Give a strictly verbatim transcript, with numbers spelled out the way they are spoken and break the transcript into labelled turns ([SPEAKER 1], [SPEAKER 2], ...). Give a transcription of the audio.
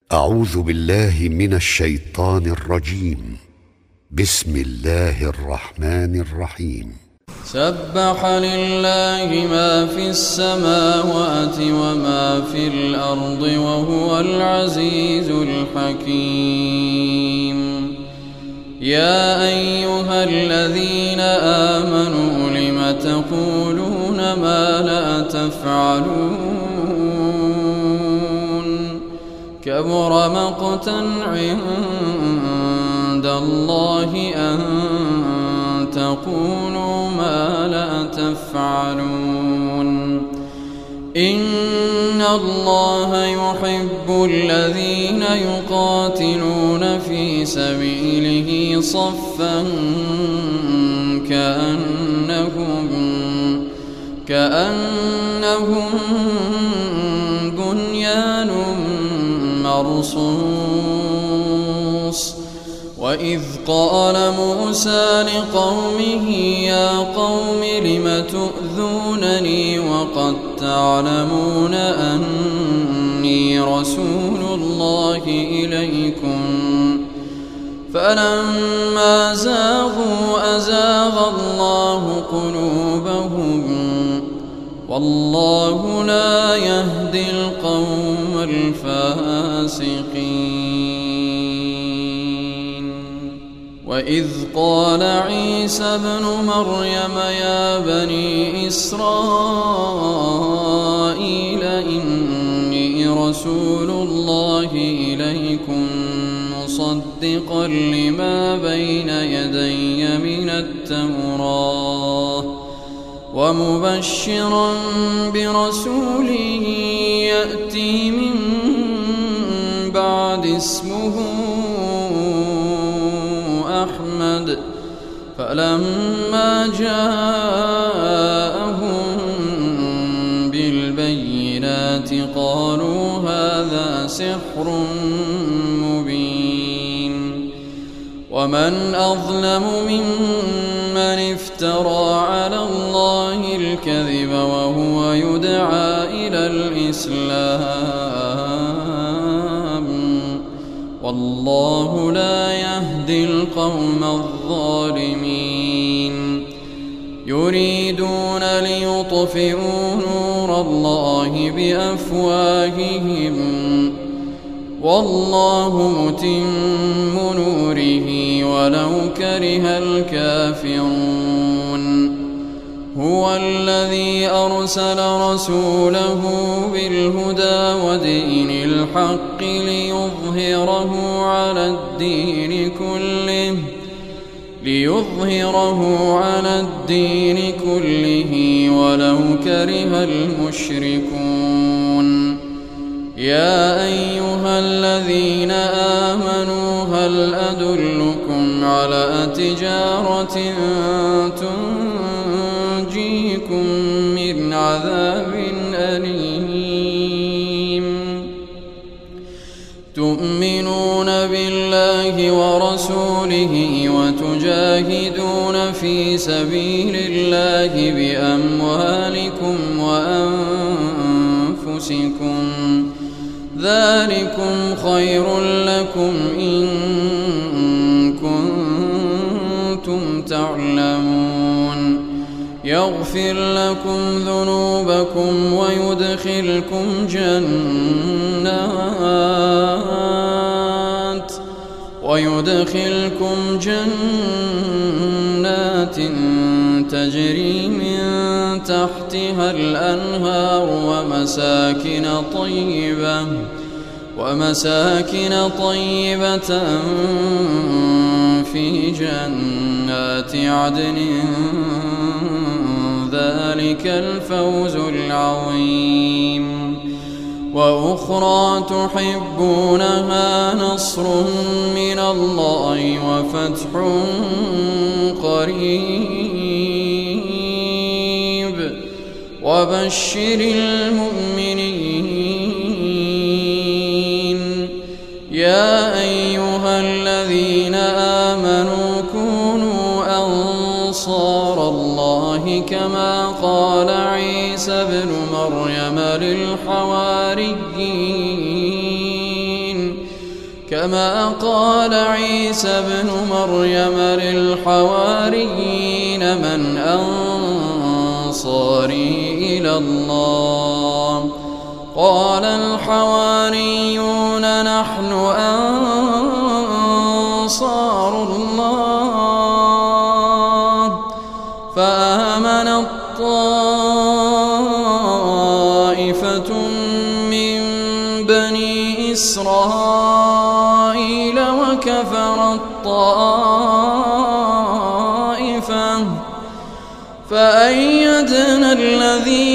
[SPEAKER 1] أعوذ بالله من الشيطان الرجيم. بسم الله الرحمن الرحيم.
[SPEAKER 2] سبح لله ما في السماوات وما في الأرض وهو العزيز الحكيم. يا أيها الذين آمنوا لم تقولون ما لا تفعلون؟ كبر مقتا عند الله أن تقولوا ما لا تفعلون. إن الله يحب الذين يقاتلون في سبيله صفا كأنهم كأنهم بنيان مرصوص. وإذ قال موسى لقومه يا قوم لم تؤذونني وقد تعلمون أني رسول الله إليكم؟ فلما زاغوا أزاغ الله قلوبهم والله لا يهدي القوم الفاسقين. وإذ قال عيسى ابن مريم يا بني إسرائيل إني رسول الله إليكم مصدقا لما بين يدي من التوراة ومبشرا برسول يأتي من بعد اسمه أحمد. فلما جاءهم بالبينات قالوا هذا سحر مبين. ومن أظلم ممن افترى على الله الكذب وهو يدعى إلى الإسلام والله لا يهدي القوم الظالمين. يريدون ليطفئوا نور الله بأفواههم والله متم نوره ولو كره الكافرون. هو الذي أرسل رسوله بالهدى ودين الحق ليظهره على الدين كله ليظهره على الدين كله ولو كره المشركون. يا أيها الذين آمنوا هل أدلكم على تجارة تنجيكم من عذاب أليم؟ تؤمنون بالله ورسوله وتجاهدون في سبيل الله بأموالكم وأنفسكم ذلكم خير لكم إن كنتم تعلمون. يغفر لكم ذنوبكم ويدخلكم جنات ويدخلكم جنات تجري من تحتها الأنهار ومساكن طيبة ومساكن طيبة في جنات عدن ذلك الفوز العظيم. وأخرى تحبونها نصر من الله وفتح قريب وبشر المؤمنين. يا أيها الذين آمنوا كونوا أنصار الله كما قال عيسى ابن مريم للحواريين كما قال عيسى ابن مريم للحواريين من أنصاري إلى الله قال الحواريون نحن أنصار الله فآمنت طائفة من بني إسرائيل وكفرت طائفة فأيدنا الذين